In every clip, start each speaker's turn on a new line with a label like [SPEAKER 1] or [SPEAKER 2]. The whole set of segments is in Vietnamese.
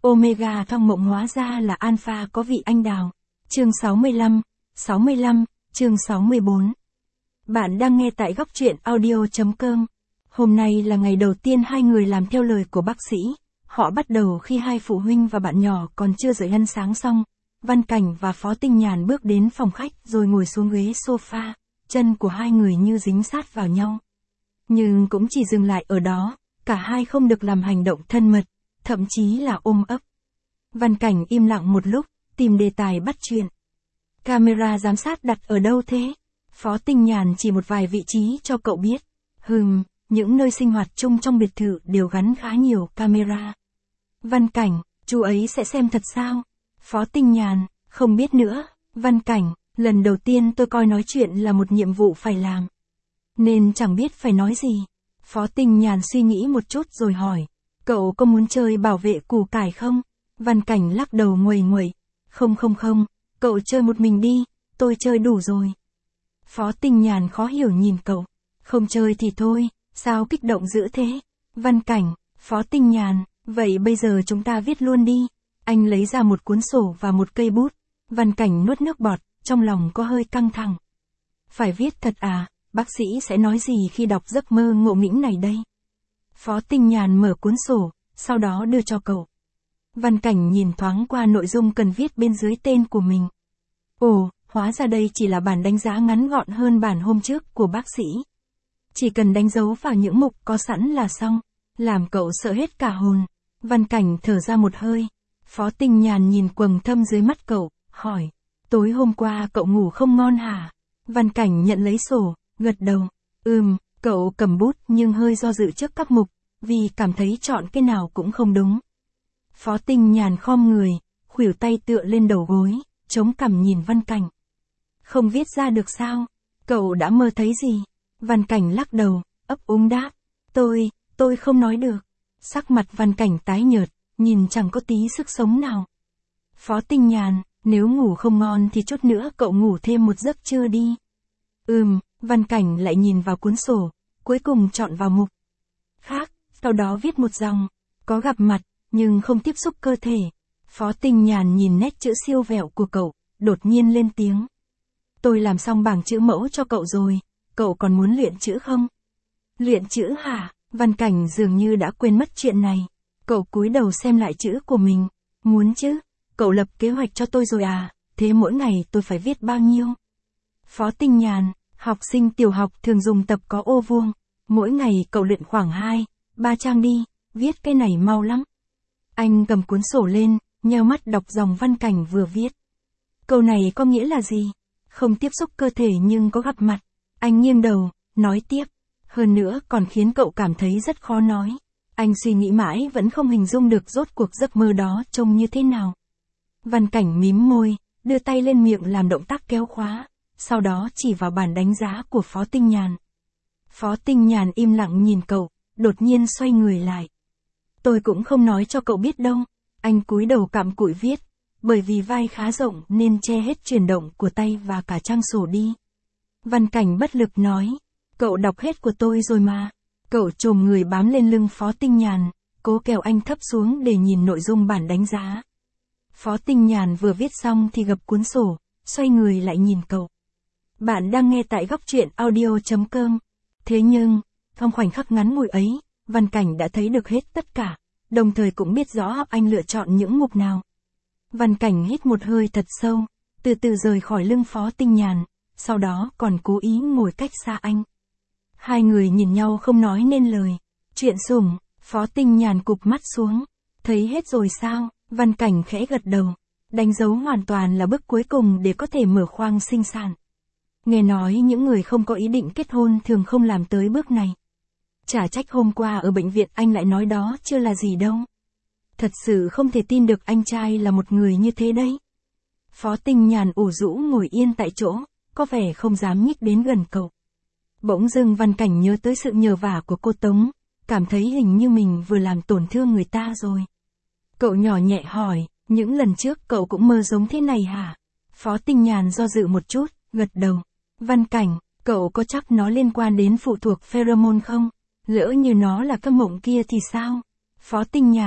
[SPEAKER 1] Omega trong mộng hóa ra là alpha có vị anh đào. Chương 65, chương 64. Bạn đang nghe tại góc truyện audio.com. Hôm nay là ngày đầu tiên hai người làm theo lời của bác sĩ. Họ bắt đầu khi hai phụ huynh và bạn nhỏ còn chưa dậy ăn sáng xong. Văn Cảnh và Phó Tinh Nhàn bước đến phòng khách rồi ngồi xuống ghế sofa, chân của hai người như dính sát vào nhau. Nhưng cũng chỉ dừng lại ở đó, cả hai không được làm hành động thân mật, thậm chí là ôm ấp. Văn Cảnh im lặng một lúc, tìm đề tài bắt chuyện. Camera giám sát đặt ở đâu thế? Phó Tinh Nhàn chỉ một vài vị trí cho cậu biết. Những nơi sinh hoạt chung trong biệt thự đều gắn khá nhiều camera. Văn Cảnh, chú ấy sẽ xem thật sao? Phó Tinh Nhàn, không biết nữa. Văn Cảnh, lần đầu tiên tôi coi nói chuyện là một nhiệm vụ phải làm, nên chẳng biết phải nói gì. Phó Tinh Nhàn suy nghĩ một chút rồi hỏi, cậu có muốn chơi bảo vệ củ cải không? Văn Cảnh lắc đầu nguầy nguậy, không, cậu chơi một mình đi, tôi chơi đủ rồi. Phó Tinh Nhàn khó hiểu nhìn cậu, không chơi thì thôi, sao kích động dữ thế? Văn Cảnh, Phó Tinh Nhàn, vậy bây giờ chúng ta viết luôn đi. Anh lấy ra một cuốn sổ và một cây bút. Văn Cảnh nuốt nước bọt, trong lòng có hơi căng thẳng. Phải viết thật à, bác sĩ sẽ nói gì khi đọc giấc mơ ngộ nghĩnh này đây? Phó Tinh Nhàn mở cuốn sổ, sau đó đưa cho cậu. Văn Cảnh nhìn thoáng qua nội dung cần viết bên dưới tên của mình. Ồ, hóa ra đây chỉ là bản đánh giá ngắn gọn hơn bản hôm trước của bác sĩ. Chỉ cần đánh dấu vào những mục có sẵn là xong, làm cậu sợ hết cả hồn. Văn Cảnh thở ra một hơi. Phó Tinh Nhàn nhìn quầng thâm dưới mắt cậu, hỏi, tối hôm qua cậu ngủ không ngon hả? Văn Cảnh nhận lấy sổ, gật đầu. Cậu cầm bút nhưng hơi do dự trước các mục, vì cảm thấy chọn cái nào cũng không đúng. Phó Tinh Nhàn khom người, khuỷu tay tựa lên đầu gối, chống cằm nhìn Văn Cảnh. Không viết ra được sao? Cậu đã mơ thấy gì? Văn Cảnh lắc đầu, ấp úng đáp. Tôi không nói được. Sắc mặt Văn Cảnh tái nhợt, nhìn chẳng có tí sức sống nào. Phó Tinh Nhàn, nếu ngủ không ngon thì chút nữa cậu ngủ thêm một giấc trưa đi. Văn Cảnh lại nhìn vào cuốn sổ, cuối cùng chọn vào mục khác, sau đó viết một dòng, có gặp mặt, nhưng không tiếp xúc cơ thể. Phó Tinh Nhàn nhìn nét chữ siêu vẹo của cậu, đột nhiên lên tiếng. Tôi làm xong bảng chữ mẫu cho cậu rồi, cậu còn muốn luyện chữ không? Luyện chữ hả? Văn Cảnh dường như đã quên mất chuyện này. Cậu cúi đầu xem lại chữ của mình. Muốn chứ, cậu lập kế hoạch cho tôi rồi à, thế mỗi ngày tôi phải viết bao nhiêu? Phó Tinh Nhàn, học sinh tiểu học thường dùng tập có ô vuông. Mỗi ngày cậu luyện khoảng 2-3 trang đi, viết cái này mau lắm. Anh cầm cuốn sổ lên, nheo mắt đọc dòng Văn Cảnh vừa viết. Câu này có nghĩa là gì? Không tiếp xúc cơ thể nhưng có gặp mặt. Anh nghiêng đầu, nói tiếp. Hơn nữa còn khiến cậu cảm thấy rất khó nói. Anh suy nghĩ mãi vẫn không hình dung được rốt cuộc giấc mơ đó trông như thế nào. Văn Cảnh mím môi, đưa tay lên miệng làm động tác kéo khóa, sau đó chỉ vào bản đánh giá của Phó Tinh Nhàn. Phó Tinh Nhàn im lặng nhìn cậu, đột nhiên xoay người lại. Tôi cũng không nói cho cậu biết đâu. Anh cúi đầu cặm cụi viết, bởi vì vai khá rộng nên che hết chuyển động của tay và cả trang sổ đi. Văn Cảnh bất lực nói, cậu đọc hết của tôi rồi mà. Cậu chồm người bám lên lưng Phó Tinh Nhàn, cố kéo anh thấp xuống để nhìn nội dung bản đánh giá. Phó Tinh Nhàn vừa viết xong thì gập cuốn sổ, xoay người lại nhìn cậu. Bạn đang nghe tại góc truyện audio.com. Thế nhưng, trong khoảnh khắc ngắn ngủi ấy, Văn Cảnh đã thấy được hết tất cả, đồng thời cũng biết rõ anh lựa chọn những mục nào. Văn Cảnh hít một hơi thật sâu, từ từ rời khỏi lưng Phó Tinh Nhàn, sau đó còn cố ý ngồi cách xa anh. Hai người nhìn nhau không nói nên lời. Chuyện sủng, Phó Tinh Nhàn cụp mắt xuống. Thấy hết rồi sao? Văn Cảnh khẽ gật đầu. Đánh dấu hoàn toàn là bước cuối cùng để có thể mở khoang sinh sản. Nghe nói những người không có ý định kết hôn thường không làm tới bước này. Chả trách hôm qua ở bệnh viện anh lại nói đó chưa là gì đâu. Thật sự không thể tin được anh trai là một người như thế đấy. Phó Tinh Nhàn ủ rũ ngồi yên tại chỗ, có vẻ không dám nhích đến gần cậu. Bỗng dưng Văn Cảnh nhớ tới sự nhờ vả của cô Tống, cảm thấy hình như mình vừa làm tổn thương người ta rồi. Cậu nhỏ nhẹ hỏi, những lần trước cậu cũng mơ giống thế này hả? Phó Tinh Nhàn do dự một chút, gật đầu. Văn Cảnh, cậu có chắc nó liên quan đến phụ thuộc pheromone không? Lỡ như nó là cái mộng kia thì sao? Phó Tinh Nhàn,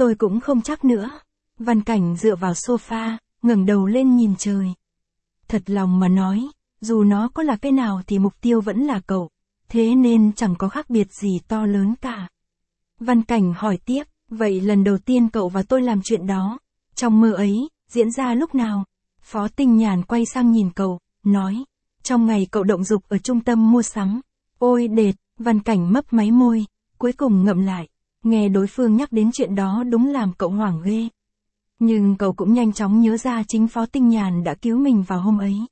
[SPEAKER 1] Tôi cũng không chắc nữa. Văn Cảnh dựa vào sofa, ngẩng đầu lên nhìn trời. Thật lòng mà nói, dù nó có là cái nào thì mục tiêu vẫn là cậu, thế nên chẳng có khác biệt gì to lớn cả. Văn Cảnh hỏi tiếp, vậy lần đầu tiên cậu và tôi làm chuyện đó, trong mơ ấy, diễn ra lúc nào? Phó Tinh Nhàn quay sang nhìn cậu, nói, trong ngày cậu động dục ở trung tâm mua sắm. Ôi đệt, Văn Cảnh mấp máy môi, cuối cùng ngậm lại, nghe đối phương nhắc đến chuyện đó đúng làm cậu hoảng ghê. Nhưng cậu cũng nhanh chóng nhớ ra chính Phó Tinh Nhàn đã cứu mình vào hôm ấy.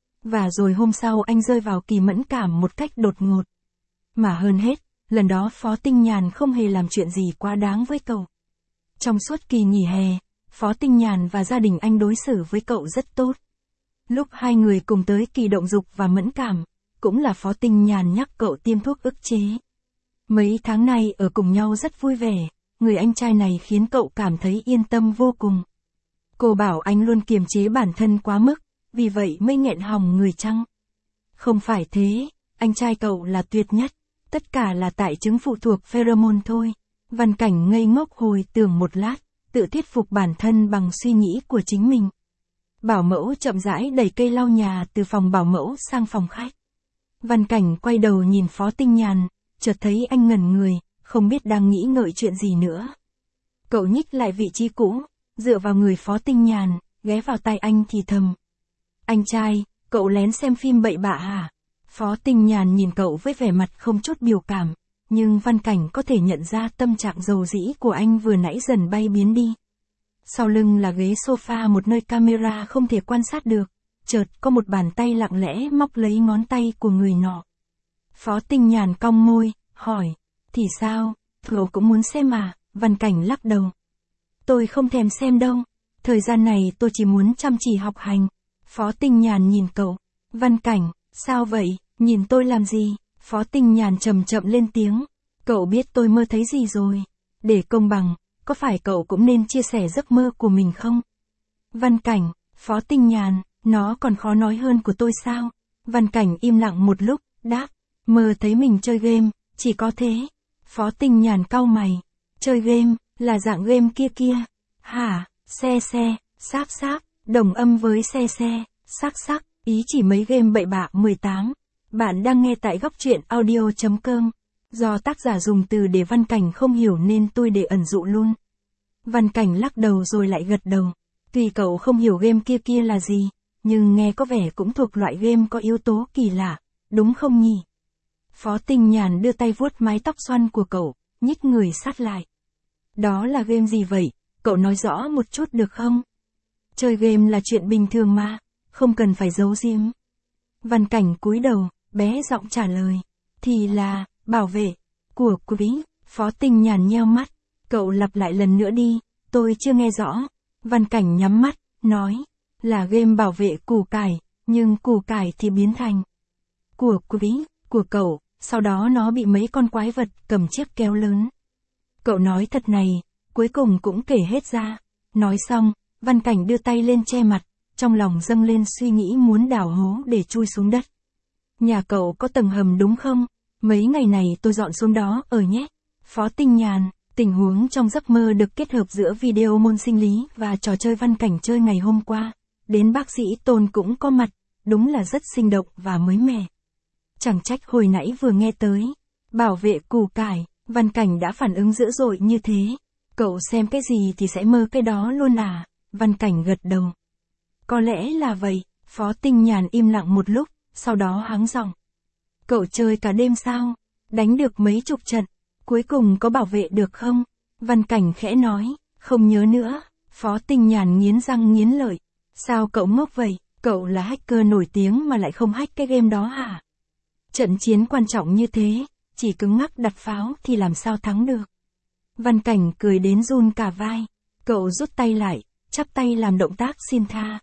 [SPEAKER 1] Và rồi hôm sau anh rơi vào kỳ mẫn cảm một cách đột ngột. Mà hơn hết, lần đó Phó Tinh Nhàn không hề làm chuyện gì quá đáng với cậu. Trong suốt kỳ nghỉ hè, Phó Tinh Nhàn và gia đình anh đối xử với cậu rất tốt. Lúc hai người cùng tới kỳ động dục và mẫn cảm, cũng là Phó Tinh Nhàn nhắc cậu tiêm thuốc ức chế. Mấy tháng nay ở cùng nhau rất vui vẻ, người anh trai này khiến cậu cảm thấy yên tâm vô cùng. Cô bảo anh luôn kiềm chế bản thân quá mức, vì vậy mới nghẹn họng người chăng? Không phải thế, anh trai cậu là tuyệt nhất, tất cả là tại chứng phụ thuộc pheromone thôi. Văn Cảnh ngây ngốc hồi tưởng một lát, tự thuyết phục bản thân bằng suy nghĩ của chính mình. Bảo mẫu chậm rãi đẩy cây lau nhà từ phòng bảo mẫu sang phòng khách. Văn Cảnh quay đầu nhìn Phó Tinh Nhàn, chợt thấy anh ngẩn người, không biết đang nghĩ ngợi chuyện gì nữa. Cậu nhích lại vị trí cũ, dựa vào người Phó Tinh Nhàn, ghé vào tai anh thì thầm. Anh trai, cậu lén xem phim bậy bạ hả? Phó Tinh Nhàn nhìn cậu với vẻ mặt không chút biểu cảm, nhưng Văn Cảnh có thể nhận ra tâm trạng dầu dĩ của anh vừa nãy dần bay biến đi. Sau lưng là ghế sofa một nơi camera không thể quan sát được, chợt có một bàn tay lặng lẽ móc lấy ngón tay của người nọ. Phó Tinh Nhàn cong môi, hỏi, thì sao, cậu cũng muốn xem à? Văn Cảnh lắc đầu. Tôi không thèm xem đâu, thời gian này tôi chỉ muốn chăm chỉ học hành. Phó Tinh Nhàn nhìn cậu. Văn Cảnh, sao vậy, nhìn tôi làm gì? Phó Tinh Nhàn chậm chậm lên tiếng. Cậu biết tôi mơ thấy gì rồi? Để công bằng, có phải cậu cũng nên chia sẻ giấc mơ của mình không? Văn Cảnh, Phó Tinh Nhàn, nó còn khó nói hơn của tôi sao? Văn Cảnh im lặng một lúc, đáp, mơ thấy mình chơi game, chỉ có thế. Phó Tinh Nhàn cau mày. Chơi game, là dạng game kia kia. Hả, xe, sáp, đồng âm với xe, sắc, ý chỉ mấy game bậy bạ 18. Bạn đang nghe tại góc truyện audio.com. Do tác giả dùng từ để Văn Cảnh không hiểu nên tôi để ẩn dụ luôn. Văn Cảnh lắc đầu rồi lại gật đầu. Tuy cậu không hiểu game kia kia là gì, nhưng nghe có vẻ cũng thuộc loại game có yếu tố kỳ lạ, đúng không nhỉ? Phó Tinh Nhàn đưa tay vuốt mái tóc xoăn của cậu, nhích người sát lại. Đó là game gì vậy? Cậu nói rõ một chút được không? Chơi game là chuyện bình thường mà, không cần phải giấu giếm. Văn Cảnh cúi đầu, bé giọng trả lời. Thì là, bảo vệ, của quý. Phó Tinh Nhàn nheo mắt. Cậu lặp lại lần nữa đi, tôi chưa nghe rõ. Văn Cảnh nhắm mắt, nói. Là game bảo vệ củ cải, nhưng củ cải thì biến thành của quý, của cậu, sau đó nó bị mấy con quái vật cầm chiếc kéo lớn. Cậu nói thật này, cuối cùng cũng kể hết ra. Nói xong, Văn Cảnh đưa tay lên che mặt, trong lòng dâng lên suy nghĩ muốn đào hố để chui xuống đất. Nhà cậu có tầng hầm đúng không? Mấy ngày này tôi dọn xuống đó ở nhé. Phó Tinh Nhàn, tình huống trong giấc mơ được kết hợp giữa video môn sinh lý và trò chơi Văn Cảnh chơi ngày hôm qua. Đến bác sĩ Tôn cũng có mặt, đúng là rất sinh động và mới mẻ. Chẳng trách hồi nãy vừa nghe tới. Bảo vệ củ cải, Văn Cảnh đã phản ứng dữ dội như thế. Cậu xem cái gì thì sẽ mơ cái đó luôn à? Văn Cảnh gật đầu. Có lẽ là vậy. Phó Tinh Nhàn im lặng một lúc, sau đó hắng giọng. Cậu chơi cả đêm sao? Đánh được mấy chục trận, cuối cùng có bảo vệ được không? Văn Cảnh khẽ nói, không nhớ nữa. Phó Tinh Nhàn nghiến răng nghiến lợi. Sao cậu ngốc vậy? Cậu là hacker nổi tiếng mà lại không hack cái game đó hả? Trận chiến quan trọng như thế, chỉ cứng ngắc đặt pháo thì làm sao thắng được? Văn Cảnh cười đến run cả vai. Cậu rút tay lại, chắp tay làm động tác xin tha.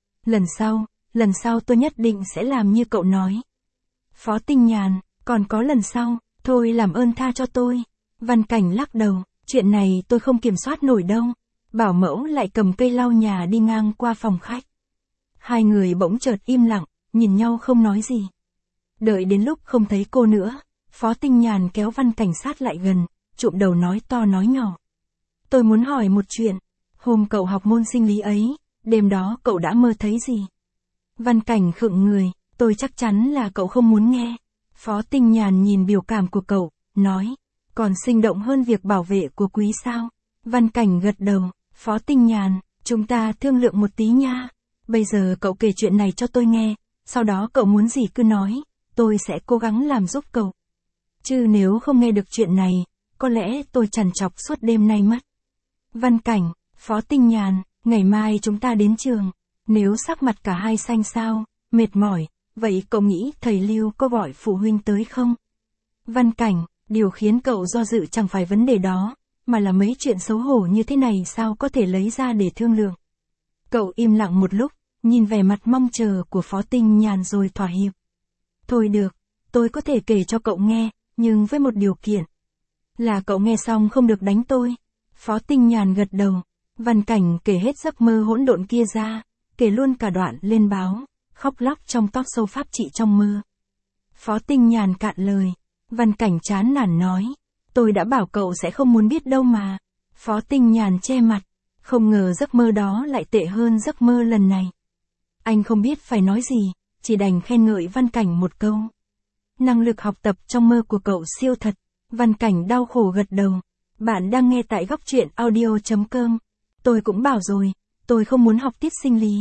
[SPEAKER 1] Lần sau tôi nhất định sẽ làm như cậu nói. Phó Tinh Nhàn, còn có lần sau, thôi làm ơn tha cho tôi. Văn Cảnh lắc đầu, chuyện này tôi không kiểm soát nổi đâu. Bảo mẫu lại cầm cây lau nhà đi ngang qua phòng khách. Hai người bỗng chợt im lặng, nhìn nhau không nói gì. Đợi đến lúc không thấy cô nữa, Phó Tinh Nhàn kéo Văn Cảnh sát lại gần, chụm đầu nói to nói nhỏ. tôi muốn hỏi một chuyện. Hôm cậu học môn sinh lý ấy, đêm đó cậu đã mơ thấy gì? Văn Cảnh khựng người, tôi chắc chắn là cậu không muốn nghe. Phó Tinh Nhàn nhìn biểu cảm của cậu, nói, còn sinh động hơn việc bảo vệ của Quý sao? Văn Cảnh gật đầu, Phó Tinh Nhàn, chúng ta thương lượng một tí nha. Bây giờ cậu kể chuyện này cho tôi nghe, sau đó cậu muốn gì cứ nói, tôi sẽ cố gắng làm giúp cậu. Chứ nếu không nghe được chuyện này, có lẽ tôi trằn trọc suốt đêm nay mất. Văn Cảnh, Phó Tinh Nhàn, ngày mai chúng ta đến trường. Nếu sắc mặt cả hai xanh xao, mệt mỏi, vậy cậu nghĩ thầy Lưu có gọi phụ huynh tới không? Văn Cảnh, điều khiến cậu do dự chẳng phải vấn đề đó, mà là mấy chuyện xấu hổ như thế này sao có thể lấy ra để thương lượng. Cậu im lặng một lúc, nhìn vẻ mặt mong chờ của Phó Tinh Nhàn rồi thỏa hiệp. Thôi được, tôi có thể kể cho cậu nghe, nhưng với một điều kiện. Là cậu nghe xong không được đánh tôi. Phó Tinh Nhàn gật đầu. Văn Cảnh kể hết giấc mơ hỗn độn kia ra, kể luôn cả đoạn lên báo, khóc lóc trong talk show pháp trị trong mơ. Phó Tinh Nhàn cạn lời. Văn Cảnh chán nản nói, tôi đã bảo cậu sẽ không muốn biết đâu mà. Phó Tinh Nhàn che mặt, không ngờ giấc mơ đó lại tệ hơn giấc mơ lần này. Anh không biết phải nói gì, chỉ đành khen ngợi Văn Cảnh một câu. Năng lực học tập trong mơ của cậu siêu thật. Văn Cảnh đau khổ gật đầu. Bạn đang nghe tại góc truyện audio.com. Tôi cũng bảo rồi, tôi không muốn học tiết sinh lý.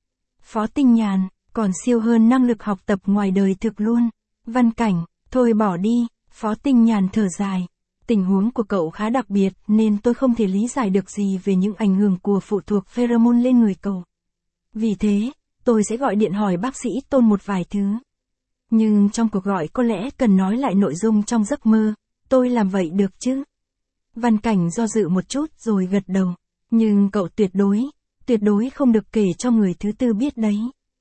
[SPEAKER 1] Phó Tinh Nhàn, còn siêu hơn năng lực học tập ngoài đời thực luôn. Văn Cảnh, thôi bỏ đi. Phó Tinh Nhàn thở dài. Tình huống của cậu khá đặc biệt nên tôi không thể lý giải được gì về những ảnh hưởng của phụ thuộc pheromone lên người cậu. Vì thế, tôi sẽ gọi điện hỏi bác sĩ Tôn một vài thứ. Nhưng trong cuộc gọi có lẽ cần nói lại nội dung trong giấc mơ, tôi làm vậy được chứ? Văn Cảnh do dự một chút rồi gật đầu. Nhưng cậu tuyệt đối không được kể cho người thứ tư biết đấy.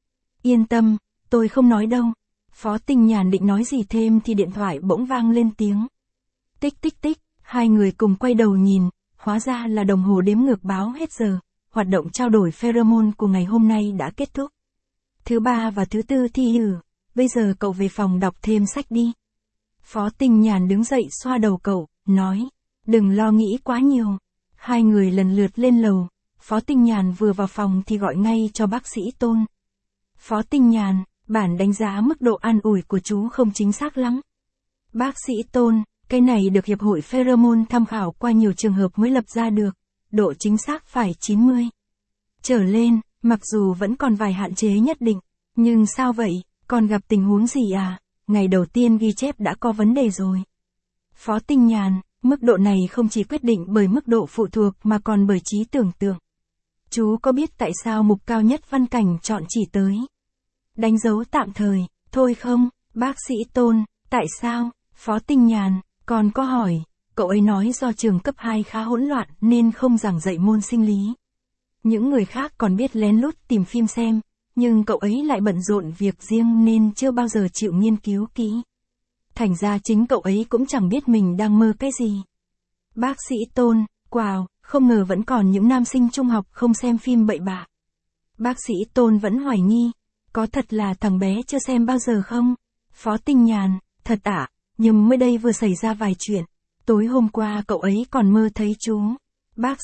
[SPEAKER 1] Yên tâm, tôi không nói đâu. Phó Tinh Nhàn định nói gì thêm thì điện thoại bỗng vang lên tiếng. Tích tích tích, hai người cùng quay đầu nhìn, hóa ra là đồng hồ đếm ngược báo hết giờ. Hoạt động trao đổi pheromone của ngày hôm nay đã kết thúc. Thứ ba và thứ tư thi cử, bây giờ cậu về phòng đọc thêm sách đi. Phó Tinh Nhàn đứng dậy xoa đầu cậu, nói, đừng lo nghĩ quá nhiều. Hai người lần lượt lên lầu, Phó Tinh Nhàn vừa vào phòng thì gọi ngay cho bác sĩ Tôn. Phó Tinh Nhàn, bản đánh giá mức độ an ủi của chú không chính xác lắm. Bác sĩ Tôn, cái này được Hiệp hội Pheromone tham khảo qua nhiều trường hợp mới lập ra được, độ chính xác phải 90 trở lên, mặc dù vẫn còn vài hạn chế nhất định. Nhưng sao vậy, còn gặp tình huống gì à? Ngày đầu tiên ghi chép đã có vấn đề rồi. Phó Tinh Nhàn, mức độ này không chỉ quyết định bởi mức độ phụ thuộc mà còn bởi trí tưởng tượng. Chú có biết tại sao mục cao nhất Văn Cảnh chọn chỉ tới đánh dấu tạm thời, thôi không? Bác sĩ Tôn, tại sao? Phó Tinh Nhàn, còn có hỏi, cậu ấy nói do trường cấp 2 khá hỗn loạn nên không giảng dạy môn sinh lý. Những người khác còn biết lén lút tìm phim xem, nhưng cậu ấy lại bận rộn việc riêng nên chưa bao giờ chịu nghiên cứu kỹ. Thành ra chính cậu ấy cũng chẳng biết mình đang mơ cái gì. Bác sĩ Tôn, wow, không ngờ vẫn còn những nam sinh trung học không xem phim bậy bạ. Bác sĩ Tôn vẫn hoài nghi, có thật là thằng bé chưa xem bao giờ không? Phó Tinh Nhàn, thật ạ, nhưng mới đây vừa xảy ra vài chuyện. Tối hôm qua cậu ấy còn mơ thấy chú. Bác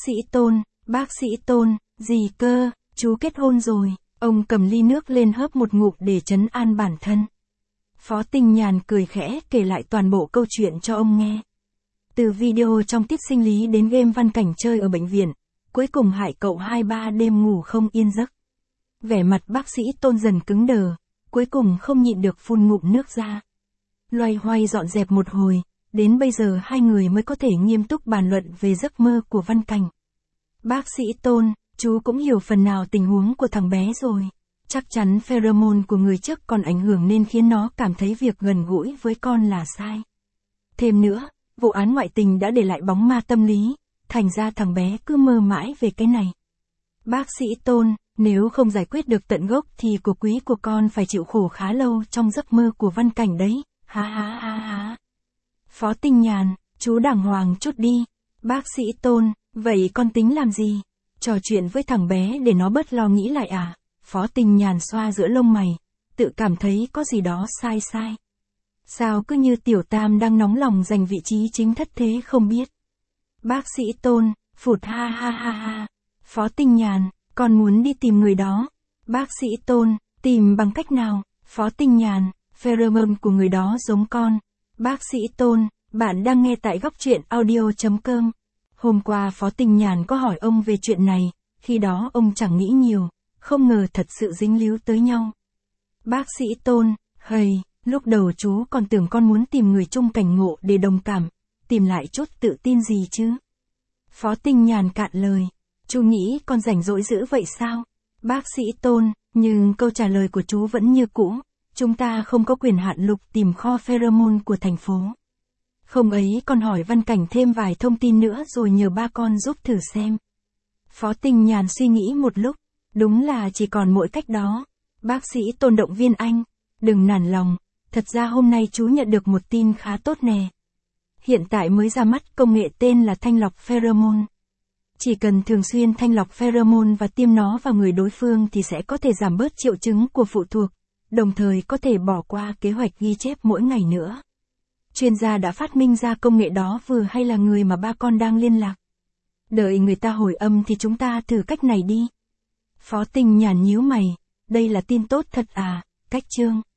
[SPEAKER 1] sĩ Tôn, gì cơ, chú kết hôn rồi. Ông cầm ly nước lên hớp một ngụm để trấn an bản thân. Phó Tinh Nhàn cười khẽ kể lại toàn bộ câu chuyện cho ông nghe. Từ video trong tiết sinh lý đến game Văn Cảnh chơi ở bệnh viện, cuối cùng hại cậu 2-3 đêm ngủ không yên giấc. Vẻ mặt bác sĩ Tôn dần cứng đờ, cuối cùng không nhịn được phun ngụm nước ra. Loay hoay dọn dẹp một hồi, đến bây giờ hai người mới có thể nghiêm túc bàn luận về giấc mơ của Văn Cảnh. Bác sĩ Tôn, chú cũng hiểu phần nào tình huống của thằng bé rồi. Chắc chắn pheromone của người trước còn ảnh hưởng nên khiến nó cảm thấy việc gần gũi với con là sai. Thêm nữa, vụ án ngoại tình đã để lại bóng ma tâm lý, thành ra thằng bé cứ mơ mãi về cái này. Bác sĩ Tôn, nếu không giải quyết được tận gốc thì của quý của con phải chịu khổ khá lâu trong giấc mơ của Văn Cảnh đấy, ha ha ha ha. Phó Tinh Nhàn, chú đàng hoàng chút đi. Bác sĩ Tôn, vậy con tính làm gì? Trò chuyện với thằng bé để nó bớt lo nghĩ lại à? Phó Tinh Nhàn xoa giữa lông mày, tự cảm thấy có gì đó sai. Sao cứ như tiểu tam đang nóng lòng giành vị trí chính thất thế không biết. Bác sĩ Tôn, Phụt ha ha ha ha. Phó Tinh Nhàn, con muốn đi tìm người đó. Bác sĩ Tôn, tìm bằng cách nào? Phó Tinh Nhàn, pheromone của người đó giống con. Bác sĩ Tôn, bạn đang nghe tại góc truyện audio.com. Hôm qua Phó Tinh Nhàn có hỏi ông về chuyện này, khi đó ông chẳng nghĩ nhiều, không ngờ thật sự dính líu tới nhau. Bác sĩ Tôn, hầy, lúc đầu chú còn tưởng con muốn tìm người chung cảnh ngộ để đồng cảm, tìm lại chút tự tin gì chứ. Phó Tinh Nhàn cạn lời, chú nghĩ con rảnh rỗi dữ vậy sao? Bác sĩ Tôn, nhưng câu trả lời của chú vẫn như cũ, chúng ta không có quyền hạn lục tìm kho pheromone của thành phố. Không ấy con hỏi Văn Cảnh thêm vài thông tin nữa rồi nhờ ba con giúp thử xem. Phó Tinh Nhàn suy nghĩ một lúc, đúng là chỉ còn mỗi cách đó. Bác sĩ Tôn động viên anh, đừng nản lòng, thật ra hôm nay chú nhận được một tin khá tốt nè. Hiện tại mới ra mắt công nghệ tên là thanh lọc pheromone. Chỉ cần thường xuyên thanh lọc pheromone và tiêm nó vào người đối phương thì sẽ có thể giảm bớt triệu chứng của phụ thuộc, đồng thời có thể bỏ qua kế hoạch ghi chép mỗi ngày nữa. Chuyên gia đã phát minh ra công nghệ đó vừa hay là người mà ba con đang liên lạc. Đợi người ta hồi âm thì chúng ta thử cách này đi. Phó Tinh Nhàn nhíu mày, đây là tin tốt thật à, Cách Trương.